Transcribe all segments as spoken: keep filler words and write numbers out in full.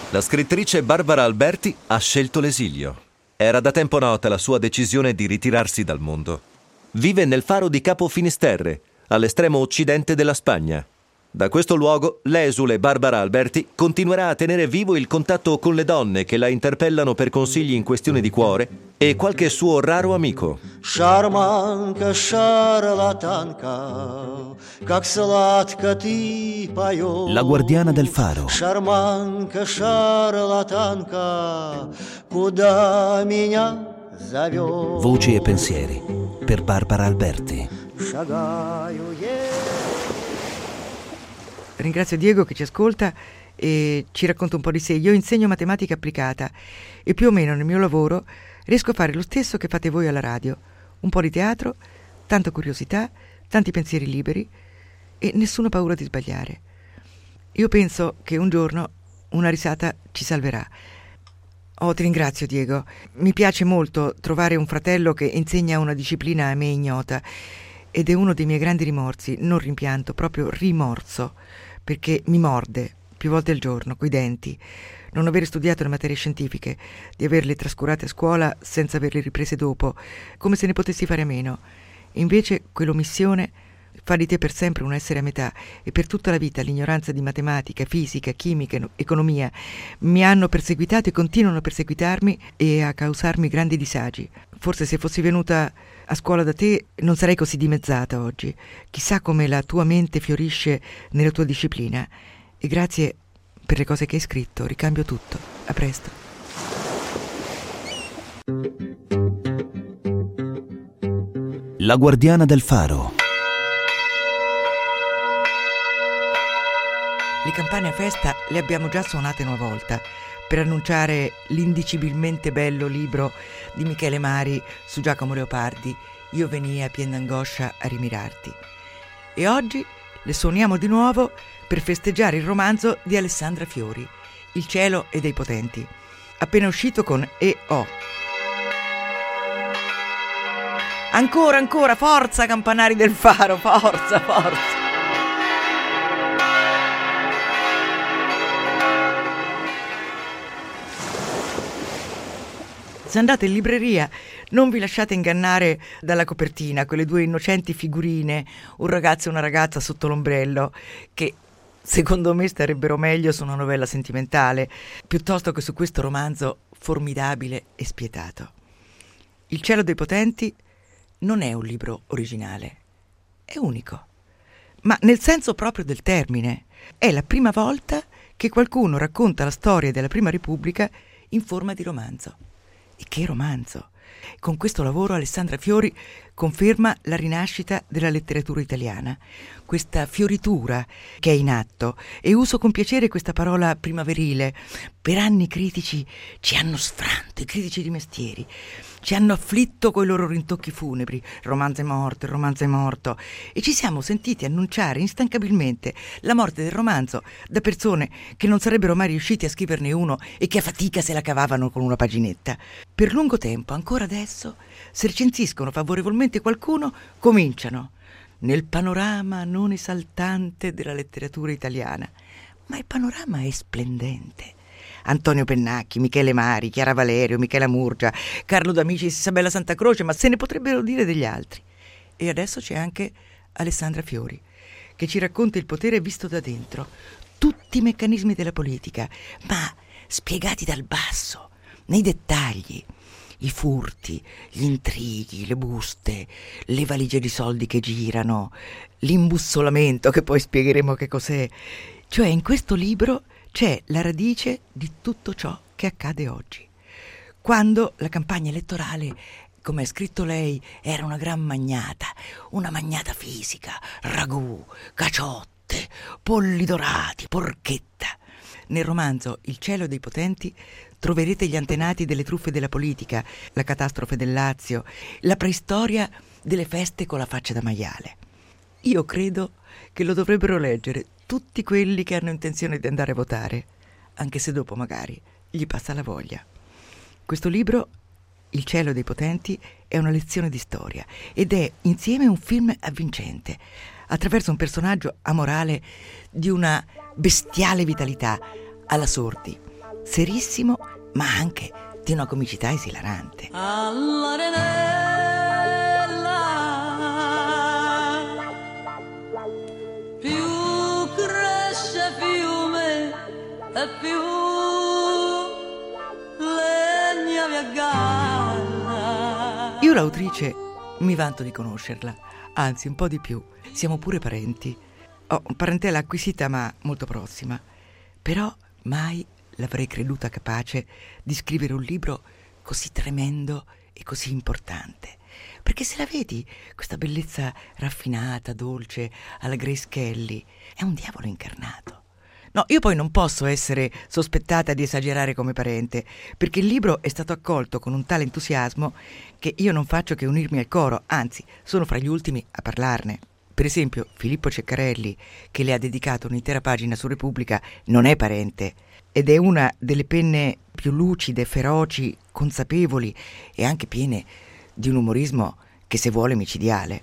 La scrittrice Barbara Alberti ha scelto l'esilio. Era da tempo nota la sua decisione di ritirarsi dal mondo. Vive nel faro di Capo Finisterre, all'estremo occidente della Spagna. Da questo luogo, l'esule Barbara Alberti continuerà a tenere vivo il contatto con le donne che la interpellano per consigli in questione di cuore e qualche suo raro amico. Шарманка, шарлатанка, как сладко ты поешь. La guardiana del faro. Шарманка, шарлатанка, куда меня зовешь. Voci e pensieri per Barbara Alberti. Шагаю я. Ringrazio Diego che ci ascolta e ci racconta un po' di sé. Io insegno matematica applicata e più o meno nel mio lavoro riesco a fare lo stesso che fate voi alla radio. Un po' di teatro, tanta curiosità, tanti pensieri liberi e nessuna paura di sbagliare. Io penso che un giorno una risata ci salverà. Oh, ti ringrazio Diego. Mi piace molto trovare un fratello che insegna una disciplina a me ignota ed è uno dei miei grandi rimorsi, non rimpianto, proprio rimorso, perché mi morde più volte al giorno, coi denti, non avere studiato le materie scientifiche, di averle trascurate a scuola senza averle riprese dopo, come se ne potessi fare a meno. Invece quell'omissione fa di te per sempre un essere a metà e per tutta la vita l'ignoranza di matematica, fisica, chimica, economia mi hanno perseguitato e continuano a perseguitarmi e a causarmi grandi disagi. Forse se fossi venuta a scuola da te non sarei così dimezzata oggi. Chissà come la tua mente fiorisce nella tua disciplina. E grazie per le cose che hai scritto. Ricambio tutto. A presto. La guardiana del faro. Le campane a festa le abbiamo già suonate una volta per annunciare l'indicibilmente bello libro di Michele Mari su Giacomo Leopardi, Io venii a pien d'angoscia a rimirarti. E oggi le suoniamo di nuovo per festeggiare il romanzo di Alessandra Fiori, Il cielo e dei potenti, appena uscito con E O. Ancora, ancora, forza campanari del faro, forza, forza! Se andate in libreria non vi lasciate ingannare dalla copertina, quelle due innocenti figurine, un ragazzo e una ragazza sotto l'ombrello, che secondo me starebbero meglio su una novella sentimentale, piuttosto che su questo romanzo formidabile e spietato. Il cielo dei potenti non è un libro originale, è unico, ma nel senso proprio del termine. È la prima volta che qualcuno racconta la storia della Prima Repubblica in forma di romanzo. E che romanzo! Con questo lavoro Alessandra Fiori conferma la rinascita della letteratura italiana, questa fioritura che è in atto, e uso con piacere questa parola primaverile. Per anni i critici ci hanno sfranto, i critici di mestieri, ci hanno afflitto coi loro rintocchi funebri, il romanzo è morto, il romanzo è morto, e ci siamo sentiti annunciare instancabilmente la morte del romanzo da persone che non sarebbero mai riusciti a scriverne uno e che a fatica se la cavavano con una paginetta. Per lungo tempo, ancora adesso, se recensiscono favorevolmente qualcuno, cominciano nel panorama non esaltante della letteratura italiana. Ma il panorama è splendente. Antonio Pennacchi, Michele Mari, Chiara Valerio, Michela Murgia, Carlo D'Amicis, Isabella Santa Croce, ma se ne potrebbero dire degli altri. E adesso c'è anche Alessandra Fiori, che ci racconta il potere visto da dentro, tutti i meccanismi della politica, ma spiegati dal basso, nei dettagli. I furti, gli intrighi, le buste, le valigie di soldi che girano, l'imbussolamento, che poi spiegheremo che cos'è. Cioè, in questo libro c'è la radice di tutto ciò che accade oggi. Quando la campagna elettorale, come ha scritto lei, era una gran magnata, una magnata fisica, ragù, caciotte, polli dorati, porchetta. Nel romanzo Il cielo dei potenti troverete gli antenati delle truffe della politica, la catastrofe del Lazio, la preistoria delle feste con la faccia da maiale. Io credo che lo dovrebbero leggere tutti quelli che hanno intenzione di andare a votare, anche se dopo magari gli passa la voglia. Questo libro, Il cielo dei potenti, è una lezione di storia ed è insieme un film avvincente, attraverso un personaggio amorale di una bestiale vitalità alla Sordi, serissimo, ma anche di una comicità esilarante. All'arenella più cresce fiume e più legna vi agganna. Io l'autrice mi vanto di conoscerla, anzi un po' di più, siamo pure parenti. Ho parentela acquisita ma molto prossima, però mai l'avrei creduta capace di scrivere un libro così tremendo e così importante. Perché se la vedi, questa bellezza raffinata, dolce, alla Grace Kelly, è un diavolo incarnato. No, io poi non posso essere sospettata di esagerare come parente, perché il libro è stato accolto con un tale entusiasmo che io non faccio che unirmi al coro, anzi, sono fra gli ultimi a parlarne. Per esempio, Filippo Ceccarelli, che le ha dedicato un'intera pagina su Repubblica, non è parente ed è una delle penne più lucide, feroci, consapevoli e anche piene di un umorismo che, se vuole, micidiale.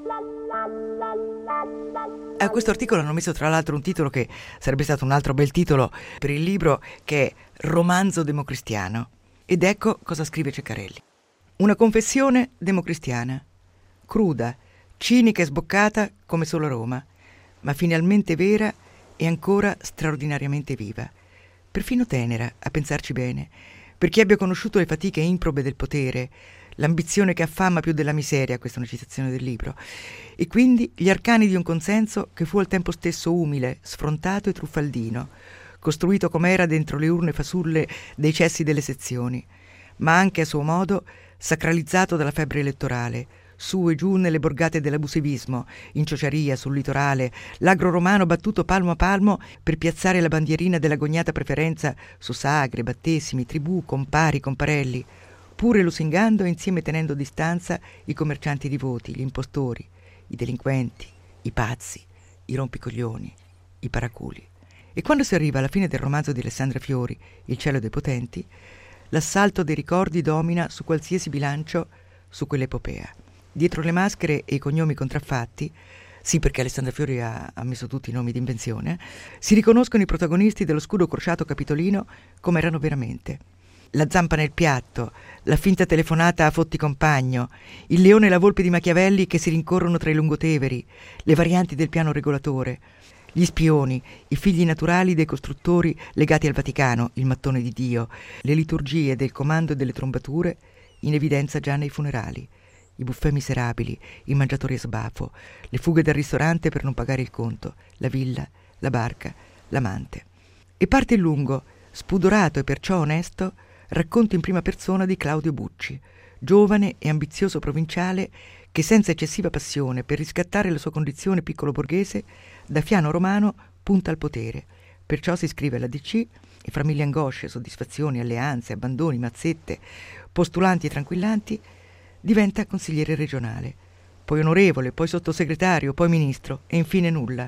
A questo articolo hanno messo tra l'altro un titolo che sarebbe stato un altro bel titolo per il libro, che è Romanzo democristiano. Ed ecco cosa scrive Ceccarelli. Una confessione democristiana, cruda, cinica e sboccata come solo Roma, ma finalmente vera e ancora straordinariamente viva. Perfino tenera, a pensarci bene, per chi abbia conosciuto le fatiche improbe del potere, l'ambizione che affama più della miseria, questa è una citazione del libro, e quindi gli arcani di un consenso che fu al tempo stesso umile, sfrontato e truffaldino, costruito com'era dentro le urne fasulle dei cessi delle sezioni, ma anche a suo modo sacralizzato dalla febbre elettorale, su e giù nelle borgate dell'abusivismo, in Ciociaria, sul litorale, l'agro romano battuto palmo a palmo per piazzare la bandierina dell'agognata preferenza su sagre, battesimi, tribù, compari, comparelli, pure lusingando e insieme tenendo distanza i commercianti di voti, gli impostori, i delinquenti, i pazzi, i rompicoglioni, i paraculi. E quando si arriva alla fine del romanzo di Alessandra Fiori, Il cielo dei potenti, l'assalto dei ricordi domina su qualsiasi bilancio su quell'epopea. Dietro le maschere e i cognomi contraffatti, sì, perché Alessandra Fiori ha, ha messo tutti i nomi d'invenzione, si riconoscono i protagonisti dello scudo crociato capitolino come erano veramente. La zampa nel piatto, la finta telefonata a Fotti compagno, il leone e la volpe di Machiavelli che si rincorrono tra i lungoteveri, le varianti del piano regolatore, gli spioni, i figli naturali dei costruttori legati al Vaticano, il mattone di Dio, le liturgie del comando e delle trombature in evidenza già nei funerali, i buffet miserabili, i mangiatori a sbafo, le fughe dal ristorante per non pagare il conto, la villa, la barca, l'amante. E parte il lungo, spudorato e perciò onesto, racconto in prima persona di Claudio Bucci, giovane e ambizioso provinciale che senza eccessiva passione per riscattare la sua condizione piccolo borghese, da fiano romano punta al potere. Perciò si iscrive alla D C e fra mille angosce, soddisfazioni, alleanze, abbandoni, mazzette, postulanti e tranquillanti, diventa consigliere regionale, poi onorevole, poi sottosegretario, poi ministro e infine nulla.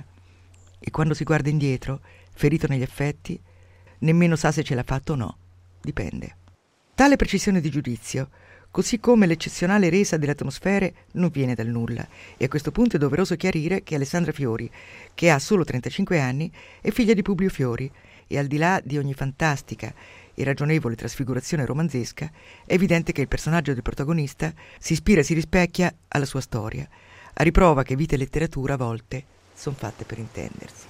E quando si guarda indietro, ferito negli affetti, nemmeno sa se ce l'ha fatto o no. Dipende. Tale precisione di giudizio, così come l'eccezionale resa delle atmosfere, non viene dal nulla, e a questo punto è doveroso chiarire che Alessandra Fiori, che ha solo trentacinque anni, è figlia di Publio Fiori, e al di là di ogni fantastica e ragionevole trasfigurazione romanzesca, è evidente che il personaggio del protagonista si ispira e si rispecchia alla sua storia, a riprova che vita e letteratura a volte sono fatte per intendersi.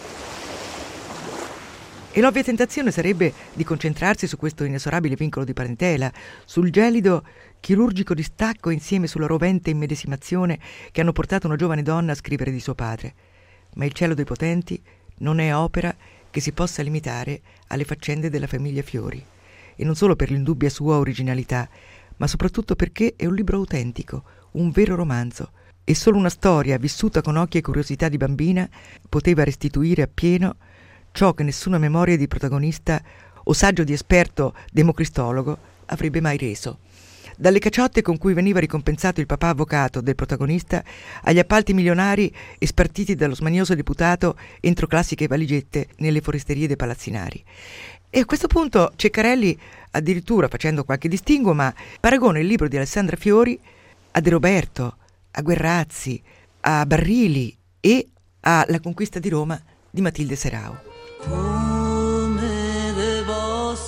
E l'ovvia tentazione sarebbe di concentrarsi su questo inesorabile vincolo di parentela, sul gelido chirurgico distacco insieme sulla rovente immedesimazione che hanno portato una giovane donna a scrivere di suo padre. Ma Il cielo dei potenti non è opera che si possa limitare alle faccende della famiglia Fiori, e non solo per l'indubbia sua originalità, ma soprattutto perché è un libro autentico, un vero romanzo, e solo una storia vissuta con occhi e curiosità di bambina poteva restituire appieno ciò che nessuna memoria di protagonista o saggio di esperto democristologo avrebbe mai reso. Dalle caciotte con cui veniva ricompensato il papà avvocato del protagonista, agli appalti milionari e spartiti dallo smanioso deputato entro classiche valigette nelle foresterie dei palazzinari. E a questo punto Ceccarelli, addirittura facendo qualche distinguo, ma paragona il libro di Alessandra Fiori a De Roberto, a Guerrazzi, a Barrili e a La conquista di Roma di Matilde Serao. Come devo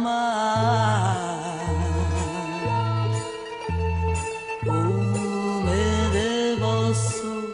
amare come te posso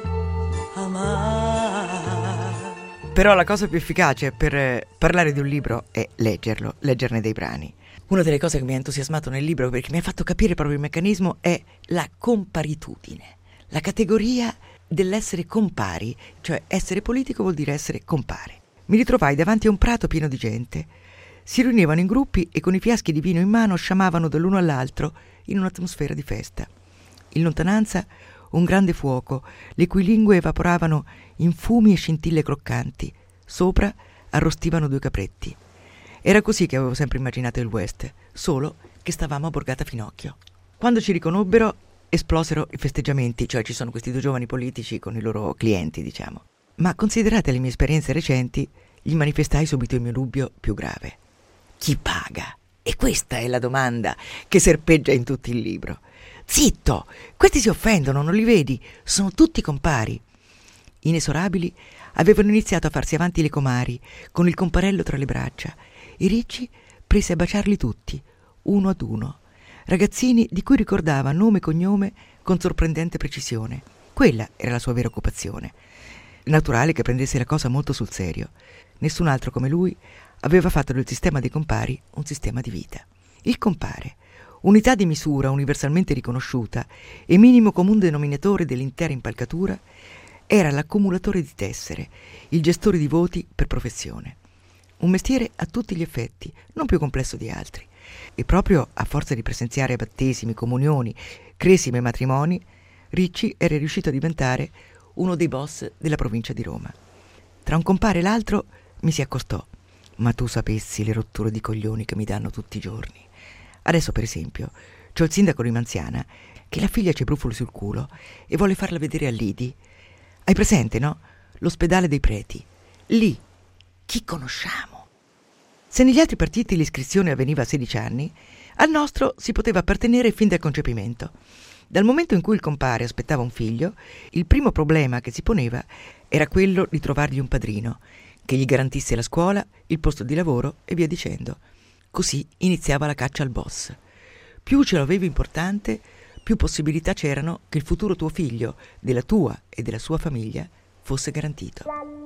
amare. Però la cosa più efficace per eh, parlare di un libro è leggerlo, leggerne dei brani. Una delle cose che mi ha entusiasmato nel libro, perché mi ha fatto capire proprio il meccanismo, è la comparitudine, la categoria dell'essere compari, cioè essere politico vuol dire essere compare. Mi ritrovai davanti a un prato pieno di gente. Si riunivano in gruppi e con i fiaschi di vino in mano sciamavano dall'uno all'altro in un'atmosfera di festa. In lontananza un grande fuoco, le cui lingue evaporavano in fumi e scintille croccanti. Sopra arrostivano due capretti. Era così che avevo sempre immaginato il West, solo che stavamo a Borgata Finocchio. Quando ci riconobbero esplosero i festeggiamenti, cioè ci sono questi due giovani politici con i loro clienti, diciamo. Ma considerate le mie esperienze recenti, gli manifestai subito il mio dubbio più grave. Chi paga? E questa è la domanda che serpeggia in tutto il libro. Zitto! Questi si offendono, non li vedi? Sono tutti compari. Inesorabili, avevano iniziato a farsi avanti le comari, con il comparello tra le braccia, e Ricci prese a baciarli tutti, uno ad uno. Ragazzini di cui ricordava nome e cognome con sorprendente precisione. Quella era la sua vera occupazione. Naturale che prendesse la cosa molto sul serio. Nessun altro come lui aveva fatto del sistema dei compari un sistema di vita. Il compare, unità di misura universalmente riconosciuta e minimo comune denominatore dell'intera impalcatura, era l'accumulatore di tessere, il gestore di voti per professione. Un mestiere a tutti gli effetti, non più complesso di altri. E proprio a forza di presenziare battesimi, comunioni, cresime e matrimoni, Ricci era riuscito a diventare uno dei boss della provincia di Roma. Tra un compare e l'altro mi si accostò. Ma tu sapessi le rotture di coglioni che mi danno tutti i giorni. Adesso, per esempio, c'ho il sindaco di Manziana che la figlia c'è brufoli sul culo e vuole farla vedere a Lidi. Hai presente, no? L'ospedale dei preti. Lì. Chi conosciamo? Se negli altri partiti l'iscrizione avveniva a sedici anni, al nostro si poteva appartenere fin dal concepimento. Dal momento in cui il compare aspettava un figlio, il primo problema che si poneva era quello di trovargli un padrino, che gli garantisse la scuola, il posto di lavoro e via dicendo. Così iniziava la caccia al boss. Più ce l'avevi importante, più possibilità c'erano che il futuro tuo figlio, della tua e della sua famiglia, fosse garantito.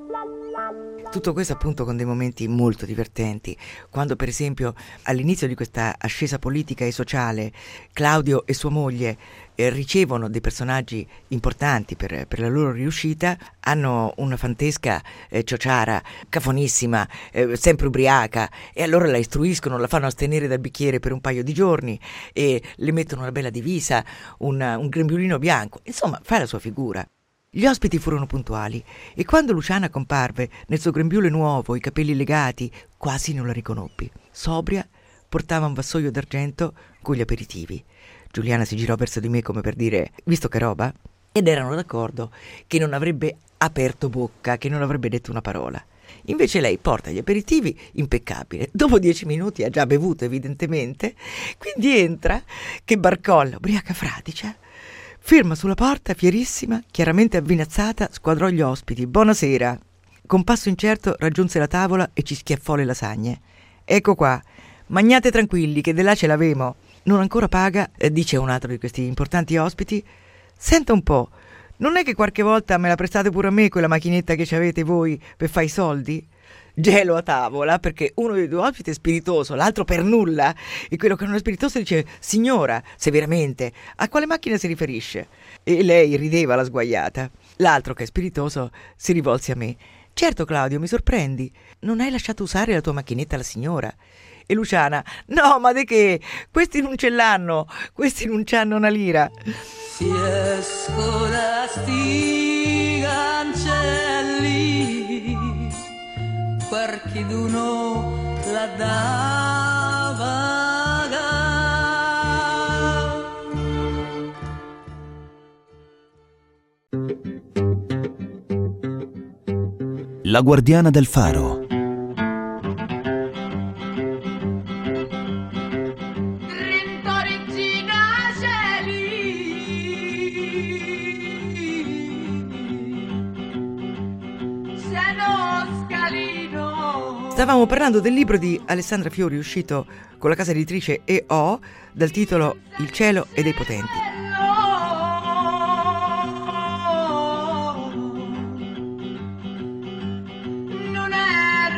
Tutto questo appunto con dei momenti molto divertenti, quando per esempio all'inizio di questa ascesa politica e sociale Claudio e sua moglie eh, ricevono dei personaggi importanti per, per la loro riuscita, hanno una fantesca eh, ciociara, cafonissima, eh, sempre ubriaca, e allora la istruiscono, la fanno astenere dal bicchiere per un paio di giorni e le mettono una bella divisa, una, un grembiulino bianco, insomma fa la sua figura. Gli ospiti furono puntuali e quando Luciana comparve nel suo grembiule nuovo, i capelli legati, quasi non la riconobbi. Sobria, portava un vassoio d'argento con gli aperitivi. Giuliana si girò verso di me come per dire «Visto che roba?» ed erano d'accordo che non avrebbe aperto bocca, che non avrebbe detto una parola. Invece lei porta gli aperitivi, impeccabile. Dopo dieci minuti ha già bevuto evidentemente, quindi entra, che barcolla, ubriaca fradicia, ferma sulla porta, fierissima, chiaramente avvinazzata, squadrò gli ospiti. «Buonasera!» Con passo incerto raggiunse la tavola e ci schiaffò le lasagne. «Ecco qua, magnate tranquilli, che de là ce l'avemo!» Non ancora paga, eh, dice un altro di questi importanti ospiti. «Senta un po', non è che qualche volta me la prestate pure a me quella macchinetta che ci avete voi per fare i soldi?» Gelo a tavola, perché uno dei due ospiti è spiritoso, l'altro per nulla, e quello che non è spiritoso dice «Signora, severamente, a quale macchina si riferisce?» E lei rideva la sguaiata. L'altro, che è spiritoso, si rivolse a me. «Certo, Claudio, mi sorprendi, non hai lasciato usare la tua macchinetta alla signora?» E Luciana «No, ma di che? Questi non ce l'hanno, questi non c'hanno una lira!» Si scolastica cancelli, qualcheduno la dava. La guardiana del faro. Stavamo parlando del libro di Alessandra Fiori uscito con la casa editrice E O dal titolo Il cielo e dei potenti. Non è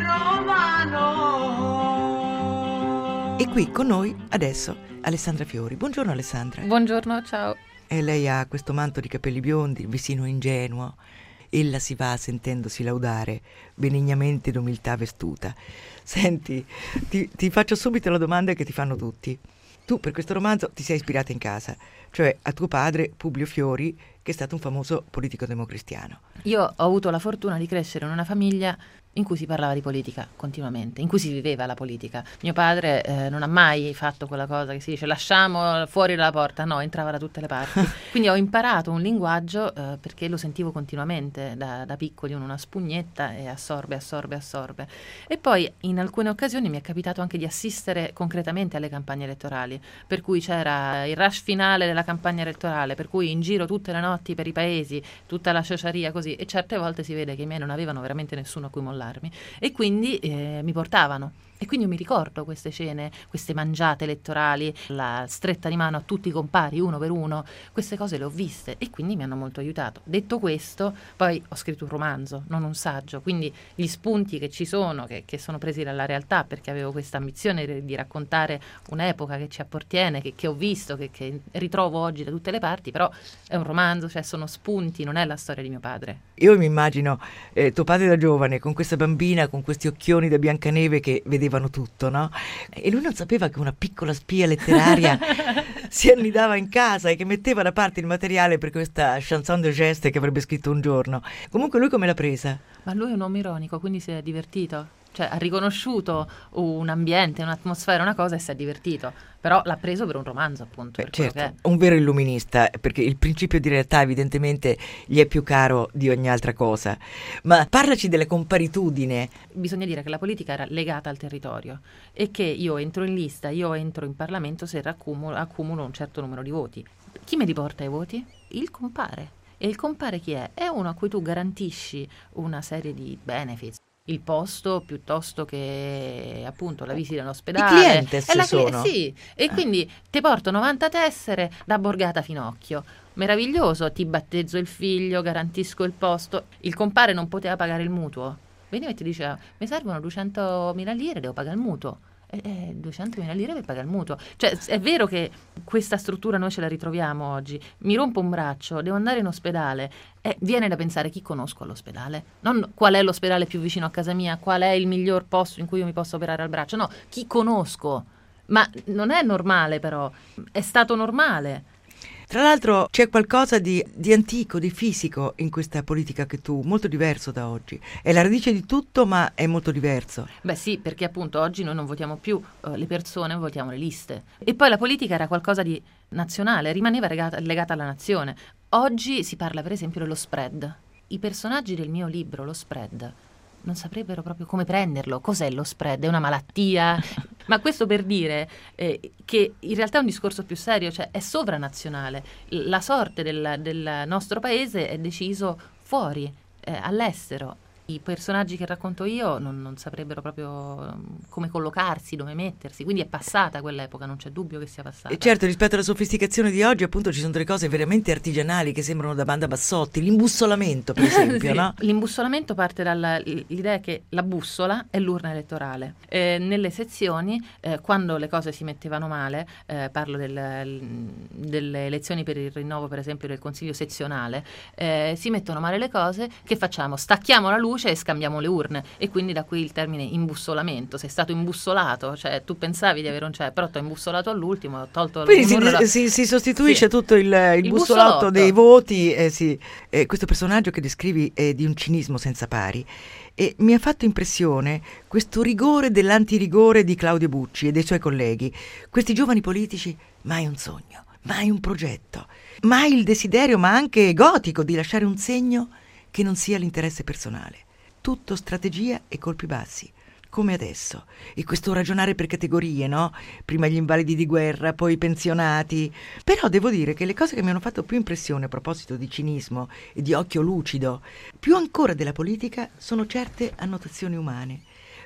romano. E qui con noi adesso Alessandra Fiori. Buongiorno Alessandra. Buongiorno, ciao. E lei ha questo manto di capelli biondi, il visino ingenuo. Ella si va sentendosi laudare, benignamente d'umiltà vestuta. Senti, ti, ti faccio subito la domanda che ti fanno tutti. Tu per questo romanzo ti sei ispirata in casa, cioè a tuo padre Publio Fiori, che è stato un famoso politico democristiano. Io ho avuto la fortuna di crescere in una famiglia in cui si parlava di politica continuamente, in cui si viveva la politica. Mio padre eh, non ha mai fatto quella cosa che si dice lasciamo fuori dalla porta, no, entrava da tutte le parti. Quindi ho imparato un linguaggio eh, perché lo sentivo continuamente da, da piccoli, una spugnetta, e assorbe, assorbe, assorbe. E poi in alcune occasioni mi è capitato anche di assistere concretamente alle campagne elettorali, per cui c'era il rush finale della campagna elettorale, per cui in giro tutte le notti per i paesi, tutta la ciociaria così, e certe volte si vede che i miei non avevano veramente nessuno a cui mollare. E quindi eh, mi portavano. E quindi io mi ricordo queste cene, queste mangiate elettorali, la stretta di mano a tutti i compari, uno per uno, queste cose le ho viste e quindi mi hanno molto aiutato. Detto questo, poi ho scritto un romanzo, non un saggio, quindi gli spunti che ci sono, che, che sono presi dalla realtà, perché avevo questa ambizione di, di raccontare un'epoca che ci appartiene, che, che ho visto, che, che ritrovo oggi da tutte le parti, però è un romanzo, cioè sono spunti, non è la storia di mio padre. Io mi immagino eh, tuo padre da giovane, con questa bambina, con questi occhioni da Biancaneve che vedevano tutto, no? E lui non sapeva che una piccola spia letteraria si annidava in casa e che metteva da parte il materiale per questa chanson de geste che avrebbe scritto un giorno. Comunque lui come l'ha presa? Ma lui è un uomo ironico, quindi si è divertito. Cioè ha riconosciuto un ambiente, un'atmosfera, una cosa e si è divertito. Però l'ha preso per un romanzo, appunto. Beh, per certo, che è. Un vero illuminista, perché il principio di realtà evidentemente gli è più caro di ogni altra cosa. Ma parlaci delle comparitudini. Bisogna dire che la politica era legata al territorio e che io entro in lista, io entro in Parlamento se raccumulo, accumulo un certo numero di voti. Chi mi riporta i voti? Il compare. E il compare chi è? È uno a cui tu garantisci una serie di benefits. Il posto piuttosto che appunto la visita in ospedale. I clienti se la sono. Cli- sì, e quindi ti porto novanta tessere da Borgata Finocchio. Meraviglioso, ti battezzo il figlio, garantisco il posto. Il compare non poteva pagare il mutuo. Veniva e ti diceva, mi servono duecentomila lire, devo pagare il mutuo. Eh, duecentomila lire per pagare il mutuo. Cioè è vero che questa struttura noi ce la ritroviamo oggi. Mi rompo un braccio, devo andare in ospedale, eh, viene da pensare chi conosco all'ospedale, non qual è l'ospedale più vicino a casa mia, qual è il miglior posto in cui io mi posso operare al braccio, no, chi conosco. Ma non è normale, però è stato normale. Tra l'altro c'è qualcosa di, di antico, di fisico in questa politica che tu, molto diverso da oggi. È la radice di tutto, ma è molto diverso. Beh sì, perché appunto oggi noi non votiamo più uh, le persone, votiamo le liste. E poi la politica era qualcosa di nazionale, rimaneva legata, legata alla nazione. Oggi si parla per esempio dello spread. I personaggi del mio libro, lo spread, non saprebbero proprio come prenderlo. Cos'è lo spread? È una malattia? Ma questo per dire eh, che in realtà è un discorso più serio, cioè è sovranazionale. La sorte del, del nostro paese è deciso fuori, eh, all'estero. I personaggi che racconto io non, non saprebbero proprio come collocarsi, dove mettersi, quindi è passata quell'epoca, non c'è dubbio che sia passata. E certo, rispetto alla sofisticazione di oggi, appunto, ci sono delle cose veramente artigianali che sembrano da banda Bassotti, l'imbussolamento per esempio, sì. no? L'imbussolamento parte dall'idea che la bussola è l'urna elettorale. Eh, nelle sezioni, eh, quando le cose si mettevano male, eh, parlo del, delle elezioni per il rinnovo per esempio del consiglio sezionale, eh, si mettono male le cose, che facciamo? Stacchiamo la luce e scambiamo le urne, e quindi da qui il termine imbussolamento. Sei stato imbussolato, cioè tu pensavi di avere un cioè, però ti ho imbussolato all'ultimo, ho tolto quindi si, da... si, si sostituisce sì. tutto il, il, il bussolotto, bussolotto dei voti, eh, sì. eh, questo personaggio che descrivi è di un cinismo senza pari, e mi ha fatto impressione questo rigore dell'antirigore di Claudio Bucci e dei suoi colleghi. Questi giovani politici, mai un sogno, mai un progetto, mai il desiderio, ma anche gotico, di lasciare un segno che non sia l'interesse personale. Tutto strategia e colpi bassi, come adesso. E questo ragionare per categorie, no? Prima gli invalidi di guerra, poi i pensionati. Però devo dire che le cose che mi hanno fatto più impressione a proposito di cinismo e di occhio lucido, più ancora della politica, sono certe annotazioni umane.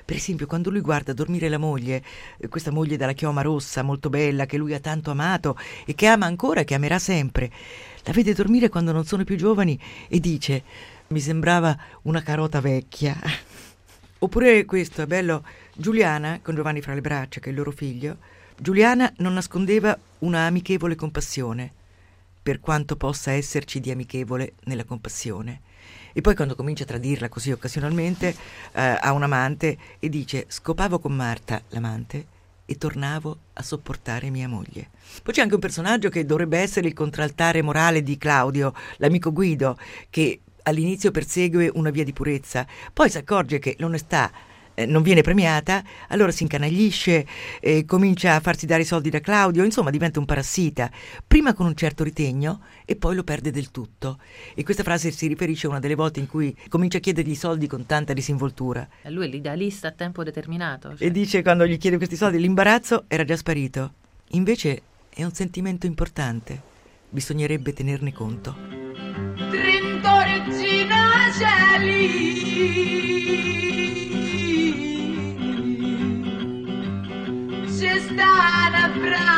Per esempio, quando lui guarda dormire la moglie, eh, questa moglie dalla chioma rossa, molto bella, che lui ha tanto amato e che ama ancora e che amerà sempre, la vede dormire quando non sono più giovani e dice: mi sembrava una carota vecchia. Oppure questo è bello, Giuliana, con Giovanni fra le braccia, che è il loro figlio, Giuliana non nascondeva una amichevole compassione, per quanto possa esserci di amichevole nella compassione. E poi quando comincia a tradirla così occasionalmente, eh, ha un amante e dice: scopavo con Marta, l'amante, e tornavo a sopportare mia moglie. Poi c'è anche un personaggio che dovrebbe essere il contraltare morale di Claudio, l'amico Guido, che all'inizio persegue una via di purezza, poi si accorge che l'onestà eh, non viene premiata, allora si incanaglisce, eh, comincia a farsi dare i soldi da Claudio, insomma diventa un parassita, prima con un certo ritegno e poi lo perde del tutto. E questa frase si riferisce a una delle volte in cui comincia a chiedergli i soldi con tanta disinvoltura. E lui è l'idealista a tempo determinato. Cioè. E dice, quando gli chiede questi soldi, l'imbarazzo era già sparito. Invece è un sentimento importante, bisognerebbe tenerne conto. Trento regina cieli, c'è sta una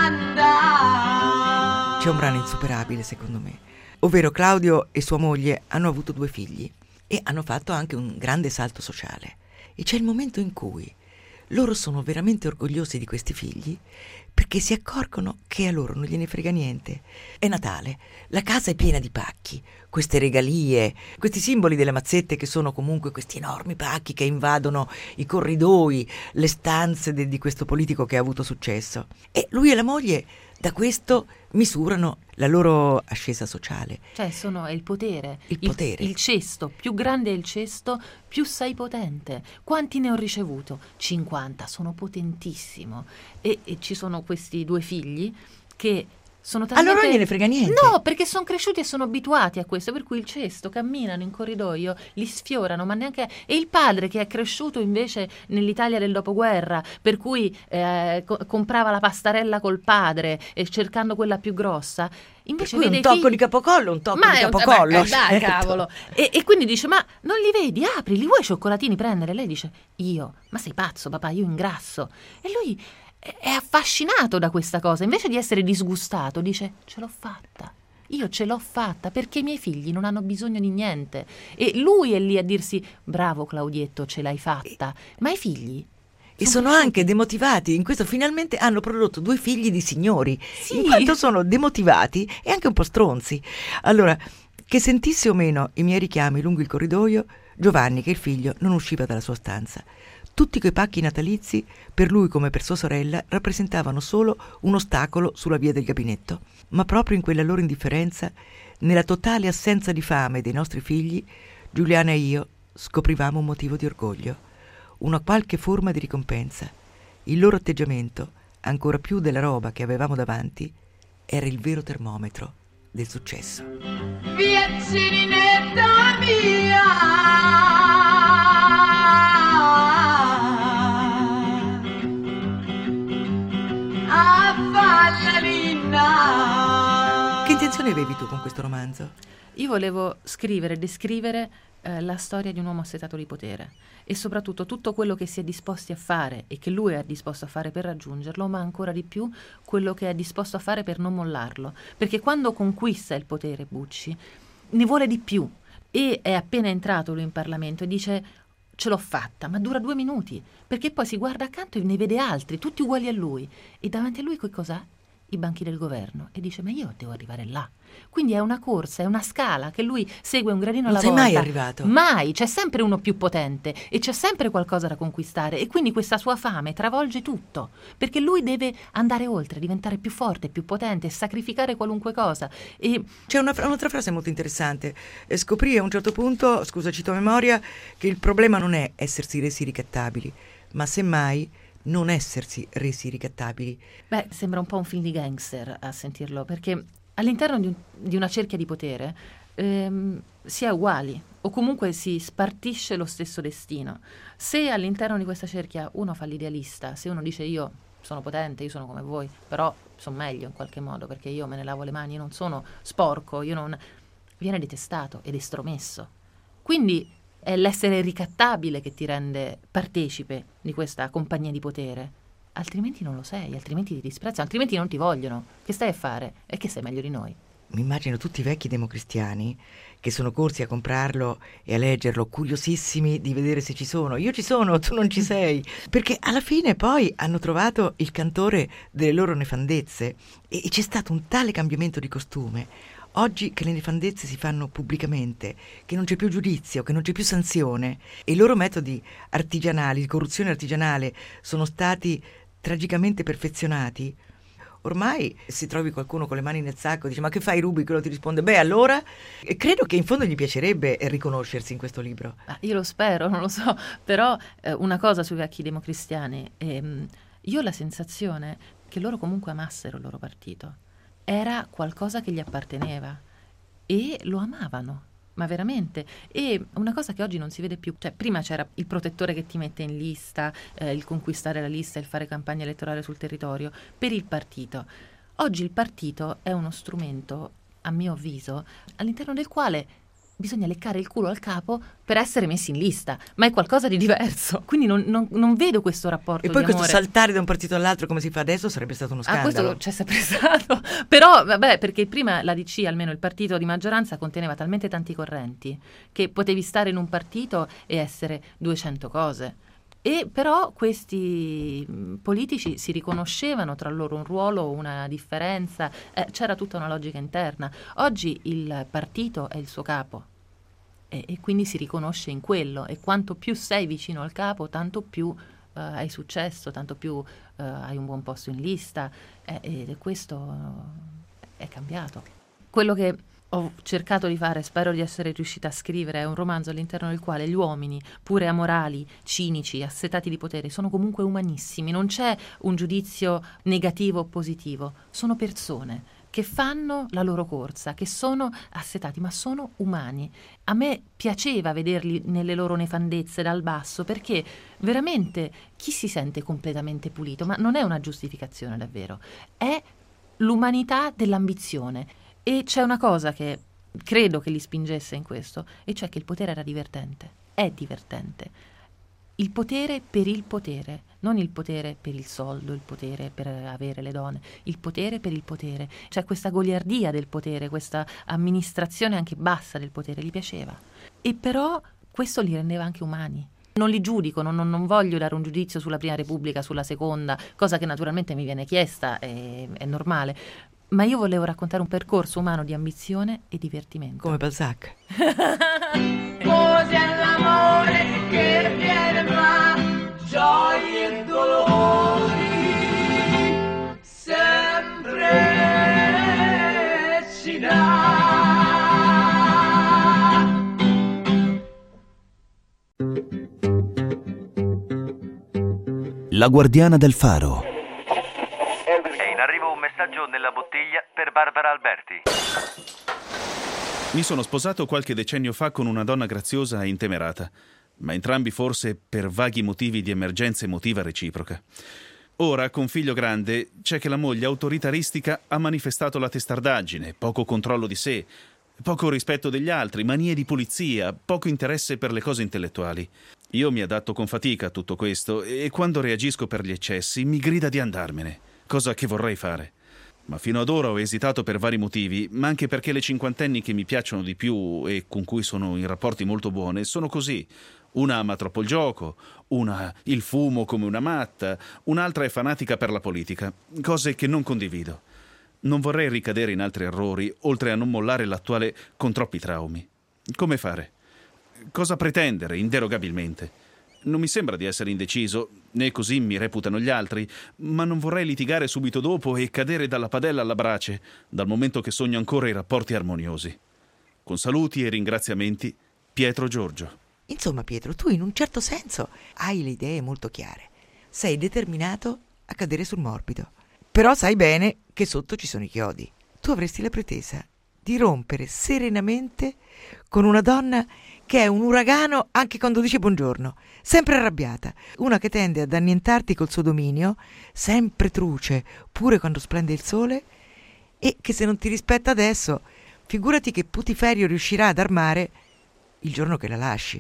branda. C'è un brano insuperabile secondo me, ovvero Claudio e sua moglie hanno avuto due figli e hanno fatto anche un grande salto sociale, e c'è il momento in cui loro sono veramente orgogliosi di questi figli perché si accorgono che a loro non gliene frega niente. È Natale, la casa è piena di pacchi, queste regalie, questi simboli delle mazzette che sono comunque questi enormi pacchi che invadono i corridoi, le stanze de- di questo politico che ha avuto successo. E lui e la moglie da questo misurano la loro ascesa sociale. Cioè sono è il potere. Il potere. Il, il cesto, più grande è il cesto, più sei potente. Quanti ne ho ricevuto? cinquanta, sono potentissimo. E, e ci sono questi due figli che sono talmente... Allora non gliene frega niente. No, perché sono cresciuti e sono abituati a questo, per cui il cesto, camminano in corridoio, li sfiorano, ma neanche... E il padre che è cresciuto invece nell'Italia del dopoguerra, per cui eh, co- comprava la pastarella col padre e cercando quella più grossa, invece per cui vede un tocco figli... di capocollo, un tocco ma di è un- capocollo. ma- dai, certo. cavolo. E, e quindi dice: ma non li vedi? Apri, li vuoi i cioccolatini prendere? Lei dice: io? Ma sei pazzo, papà, io ingrasso. E lui è affascinato da questa cosa, invece di essere disgustato dice: ce l'ho fatta, io ce l'ho fatta perché i miei figli non hanno bisogno di niente. E lui è lì a dirsi: bravo Claudietto, ce l'hai fatta. Ma i figli E sono anche demotivati, in questo finalmente hanno prodotto due figli di signori, Sì. in quanto sono demotivati e anche un po' stronzi. Allora, che sentisse o meno i miei richiami lungo il corridoio, Giovanni, che è il figlio, non usciva dalla sua stanza. Tutti quei pacchi natalizi, per lui come per sua sorella, rappresentavano solo un ostacolo sulla via del gabinetto. Ma proprio in quella loro indifferenza, nella totale assenza di fame dei nostri figli, Giuliana e io scoprivamo un motivo di orgoglio, una qualche forma di ricompensa. Il loro atteggiamento, ancora più della roba che avevamo davanti, era il vero termometro del successo. Via Cirinetta mia, a Fallalina. Che intenzione avevi tu con questo romanzo? Io volevo scrivere e descrivere eh, la storia di un uomo assetato di potere e soprattutto tutto quello che si è disposti a fare e che lui è disposto a fare per raggiungerlo, ma ancora di più quello che è disposto a fare per non mollarlo. Perché quando conquista il potere Bucci ne vuole di più, e è appena entrato lui in Parlamento e dice: ce l'ho fatta, ma dura due minuti, perché poi si guarda accanto e ne vede altri, tutti uguali a lui, e davanti a lui che cos'ha? I banchi del governo, e dice: ma io devo arrivare là. Quindi è una corsa, è una scala che lui segue un gradino alla Non sei volta. mai arrivato. Mai, c'è sempre uno più potente e c'è sempre qualcosa da conquistare, e quindi questa sua fame travolge tutto, perché lui deve andare oltre, diventare più forte, più potente, sacrificare qualunque cosa. E C'è una, un'altra frase molto interessante. Eh, scoprì a un certo punto, scusa cito a memoria, che il problema non è essersi resi ricattabili, ma semmai non essersi resi ricattabili. beh, sembra un po' un film di gangster a sentirlo, perché all'interno di, un- di una cerchia di potere ehm, si è uguali, o comunque si spartisce lo stesso destino. Se all'interno di questa cerchia uno fa l'idealista, se uno dice: io sono potente, io sono come voi, però sono meglio in qualche modo perché io me ne lavo le mani, io non sono sporco, io non... viene detestato ed estromesso. Quindi È l'essere ricattabile che ti rende partecipe di questa compagnia di potere. Altrimenti non lo sei, altrimenti ti disprezzano, altrimenti non ti vogliono. Che stai a fare? E che sei meglio di noi. Mi immagino tutti i vecchi democristiani che sono corsi a comprarlo e a leggerlo, curiosissimi di vedere se ci sono. Io ci sono, tu non ci sei. Perché alla fine poi hanno trovato il cantore delle loro nefandezze e c'è stato un tale cambiamento di costume. Oggi che le nefandezze si fanno pubblicamente, che non c'è più giudizio, che non c'è più sanzione e i loro metodi artigianali, di corruzione artigianale, sono stati tragicamente perfezionati, ormai si trovi qualcuno con le mani nel sacco e dice: ma che fai, rubi? Quello ti risponde: beh, allora. E credo che in fondo gli piacerebbe riconoscersi in questo libro. Ah, io lo spero, non lo so, però eh, una cosa sui vecchi democristiani, ehm, io ho la sensazione che loro comunque amassero il loro partito, era qualcosa che gli apparteneva e lo amavano. Ma veramente. E una cosa che oggi non si vede più, cioè prima c'era il protettore che ti mette in lista, eh, il conquistare la lista, il fare campagna elettorale sul territorio per il partito. Oggi il partito è uno strumento, a mio avviso, all'interno del quale bisogna leccare il culo al capo per essere messi in lista, ma è qualcosa di diverso. Quindi non, non, non vedo questo rapporto e poi di questo amore. Saltare da un partito all'altro come si fa adesso sarebbe stato uno scandalo. Ah, questo c'è sempre stato. Però vabbè, perché prima la D C, almeno il partito di maggioranza, conteneva talmente tanti correnti che potevi stare in un partito e essere duecento cose. E però questi politici si riconoscevano tra loro un ruolo, una differenza, eh, c'era tutta una logica interna. Oggi il partito è il suo capo e, e quindi si riconosce in quello, e quanto più sei vicino al capo tanto più eh, hai successo, tanto più eh, hai un buon posto in lista, eh, e questo è cambiato. Quello che ho cercato di fare, spero di essere riuscita a scrivere, è un romanzo all'interno del quale gli uomini, pure amorali, cinici, assetati di potere, sono comunque umanissimi, non c'è un giudizio negativo o positivo, sono persone che fanno la loro corsa, che sono assetati, ma sono umani. A me piaceva vederli nelle loro nefandezze dal basso, perché veramente chi si sente completamente pulito, ma non è una giustificazione davvero, è l'umanità dell'ambizione. E c'è una cosa che credo che li spingesse in questo, e cioè che il potere era divertente, è divertente. Il potere per il potere, non il potere per il soldo, il potere per avere le donne, il potere per il potere. Cioè questa goliardia del potere, questa amministrazione anche bassa del potere, gli piaceva. E però questo li rendeva anche umani. Non li giudico, non, non voglio dare un giudizio sulla Prima Repubblica, sulla Seconda, cosa che naturalmente mi viene chiesta, è, è normale. Ma io volevo raccontare un percorso umano di ambizione e divertimento. Come Balzac. Cos'è l'amore che viene fra gioie e dolori? Sempre ci dà. La guardiana del faro. È in arrivo un messaggio nella bottiglia per Barbara Alberti. Mi sono sposato qualche decennio fa con una donna graziosa e intemerata, ma entrambi forse per vaghi motivi di emergenza emotiva reciproca. Ora, con figlio grande, c'è che la moglie autoritaristica ha manifestato la testardaggine, poco controllo di sé, poco rispetto degli altri, manie di pulizia, poco interesse per le cose intellettuali. Io mi adatto con fatica a tutto questo e quando reagisco per gli eccessi mi grida di andarmene, cosa che vorrei fare. Ma fino ad ora ho esitato per vari motivi, ma anche perché le cinquantenni che mi piacciono di più e con cui sono in rapporti molto buoni sono così. Una ama troppo il gioco, una il fumo come una matta, un'altra è fanatica per la politica, cose che non condivido. Non vorrei ricadere in altri errori, oltre a non mollare l'attuale con troppi traumi. Come fare? Cosa pretendere inderogabilmente? Non mi sembra di essere indeciso, né così mi reputano gli altri, ma non vorrei litigare subito dopo e cadere dalla padella alla brace, dal momento che sogno ancora i rapporti armoniosi. Con saluti e ringraziamenti, Pietro Giorgio. Insomma, Pietro, tu in un certo senso hai le idee molto chiare. Sei determinato a cadere sul morbido. Però sai bene che sotto ci sono i chiodi. Tu avresti la pretesa di rompere serenamente con una donna che è un uragano anche quando dice buongiorno, sempre arrabbiata, una che tende ad annientarti col suo dominio, sempre truce, pure quando splende il sole, e che se non ti rispetta adesso, figurati che putiferio riuscirà ad armare il giorno che la lasci.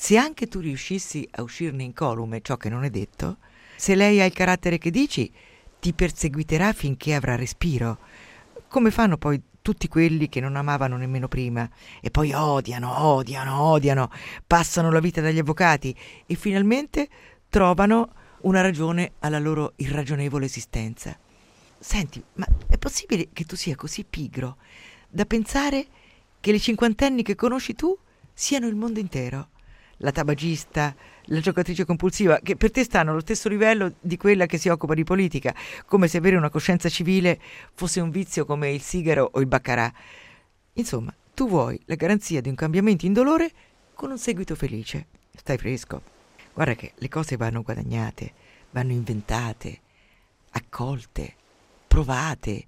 se anche tu riuscissi a uscirne incolume, ciò che non è detto, se lei ha il carattere che dici, ti perseguiterà finché avrà respiro, come fanno poi tutti quelli che non amavano nemmeno prima e poi odiano, odiano, odiano, passano la vita dagli avvocati e finalmente trovano una ragione alla loro irragionevole esistenza. Senti, ma è possibile che tu sia così pigro da pensare che le cinquantenni che conosci tu siano il mondo intero? La tabagista, la giocatrice compulsiva, che per te stanno allo stesso livello di quella che si occupa di politica, come se avere una coscienza civile fosse un vizio come il sigaro o il baccarà. Insomma, tu vuoi la garanzia di un cambiamento indolore con un seguito felice. Stai fresco. Guarda che le cose vanno guadagnate, vanno inventate, accolte, provate,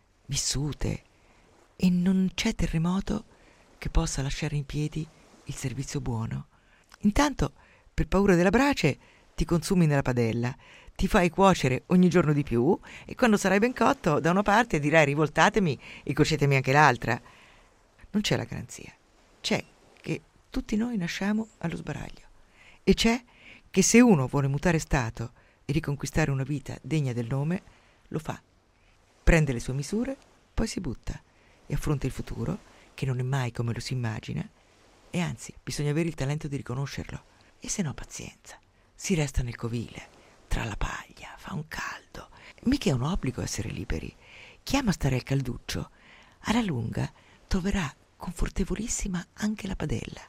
vissute, e non c'è terremoto che possa lasciare in piedi il servizio buono. Intanto, per paura della brace, ti consumi nella padella, ti fai cuocere ogni giorno di più e quando sarai ben cotto, da una parte dirai rivoltatemi e cuocetemi anche l'altra. Non c'è la garanzia. C'è che tutti noi nasciamo allo sbaraglio. E c'è che se uno vuole mutare stato e riconquistare una vita degna del nome, lo fa. Prende le sue misure, poi si butta e affronta il futuro, che non è mai come lo si immagina, e anzi bisogna avere il talento di riconoscerlo. E se no, pazienza, si resta nel covile, tra la paglia, fa un caldo. Mica è un obbligo essere liberi. Chi ama stare al calduccio, alla lunga troverà confortevolissima anche la padella.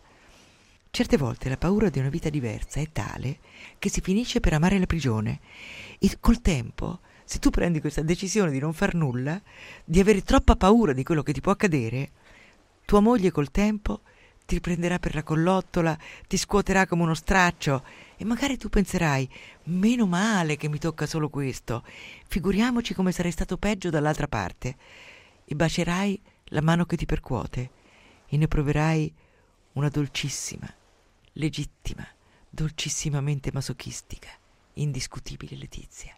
Certe volte la paura di una vita diversa è tale che si finisce per amare la prigione e col tempo, se tu prendi questa decisione di non far nulla, di avere troppa paura di quello che ti può accadere, tua moglie col tempo ti prenderà per la collottola, ti scuoterà come uno straccio e magari tu penserai: meno male che mi tocca solo questo, figuriamoci come sarei stato peggio dall'altra parte, e bacierai la mano che ti percuote e ne proverai una dolcissima, legittima, dolcissimamente masochistica, indiscutibile letizia.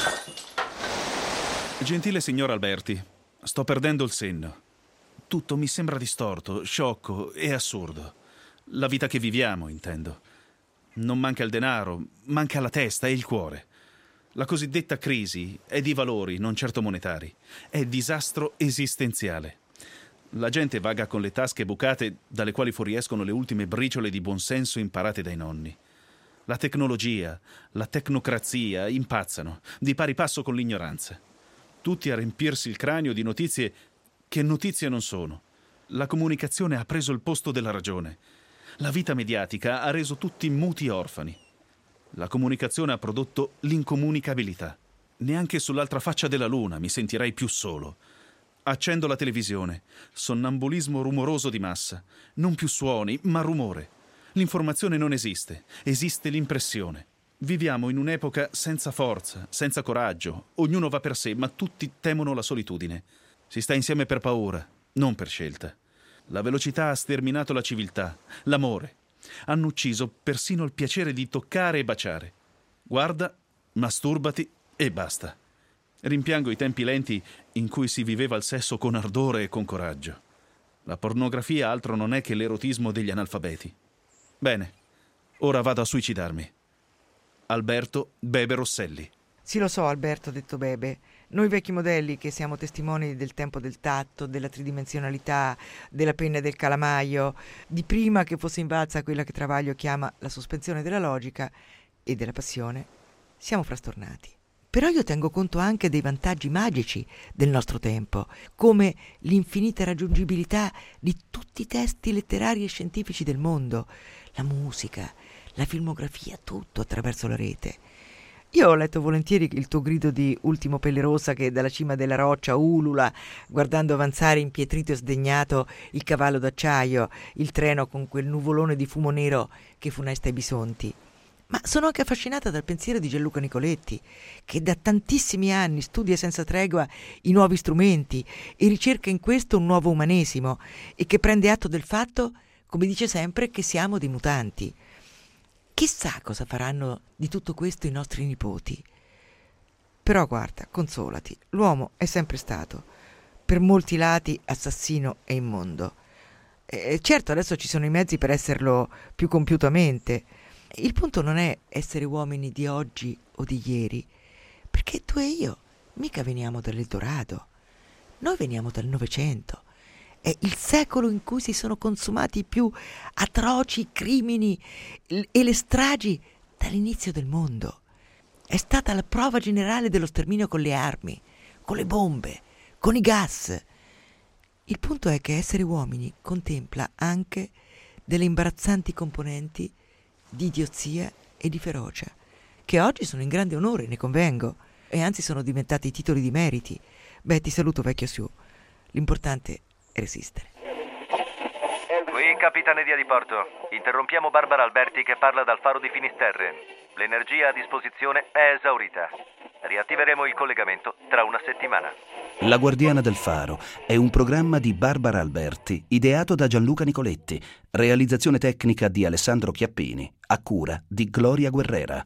Gentile signor Alberti, sto perdendo il senno. Tutto mi sembra distorto, sciocco e assurdo. La vita che viviamo, intendo. Non manca il denaro, manca la testa e il cuore. La cosiddetta crisi è di valori, non certo monetari. È disastro esistenziale. La gente vaga con le tasche bucate dalle quali fuoriescono le ultime briciole di buonsenso imparate dai nonni. La tecnologia, la tecnocrazia impazzano, di pari passo con l'ignoranza. Tutti a riempirsi il cranio di notizie che notizie non sono. La comunicazione ha preso il posto della ragione. La vita mediatica ha reso tutti muti orfani. La comunicazione ha prodotto l'incomunicabilità. Neanche sull'altra faccia della luna mi sentirei più solo. Accendo la televisione. Sonnambulismo rumoroso di massa. Non più suoni, ma rumore. L'informazione non esiste. Esiste l'impressione. Viviamo in un'epoca senza forza, senza coraggio. Ognuno va per sé, ma tutti temono la solitudine. Si sta insieme per paura, non per scelta. La velocità ha sterminato la civiltà, l'amore. Hanno ucciso persino il piacere di toccare e baciare. Guarda, masturbati e basta. Rimpiango i tempi lenti in cui si viveva il sesso con ardore e con coraggio. La pornografia altro non è che l'erotismo degli analfabeti. Bene, ora vado a suicidarmi. Alberto Bebe Rosselli. Sì, lo so, Alberto, ha detto Bebe. Noi vecchi modelli che siamo testimoni del tempo del tatto, della tridimensionalità, della penna e del calamaio, di prima che fosse invalsa quella che Travaglio chiama la sospensione della logica e della passione, siamo frastornati. Però io tengo conto anche dei vantaggi magici del nostro tempo, come l'infinita raggiungibilità di tutti i testi letterari e scientifici del mondo, la musica, la filmografia, tutto attraverso la rete. Io ho letto volentieri il tuo grido di Ultimo Pelle Rossa che dalla cima della roccia ulula, guardando avanzare impietrito e sdegnato il cavallo d'acciaio, il treno con quel nuvolone di fumo nero che funesta i bisonti. Ma sono anche affascinata dal pensiero di Gianluca Nicoletti, che da tantissimi anni studia senza tregua i nuovi strumenti e ricerca in questo un nuovo umanesimo e che prende atto del fatto, come dice sempre, che siamo dei mutanti. Chissà cosa faranno di tutto questo i nostri nipoti. Però guarda, consolati, l'uomo è sempre stato, per molti lati, assassino e immondo. Eh, certo, adesso ci sono i mezzi per esserlo più compiutamente. Il punto non è essere uomini di oggi o di ieri, perché tu e io mica veniamo dall'Eldorado, noi veniamo dal Novecento. È il secolo in cui si sono consumati i più atroci crimini e le stragi dall'inizio del mondo. È stata la prova generale dello sterminio con le armi, con le bombe, con i gas. Il punto è che essere uomini contempla anche delle imbarazzanti componenti di idiozia e di ferocia, che oggi sono in grande onore, ne convengo, e anzi sono diventati titoli di meriti. Beh, ti saluto, vecchio Siu. L'importante è resistere. Qui Capitaneria di Porto. Interrompiamo Barbara Alberti che parla dal faro di Finisterre. L'energia a disposizione è esaurita. Riattiveremo il collegamento tra una settimana. La Guardiana del Faro è un programma di Barbara Alberti, ideato da Gianluca Nicoletti, realizzazione tecnica di Alessandro Chiappini, a cura di Gloria Guerrera.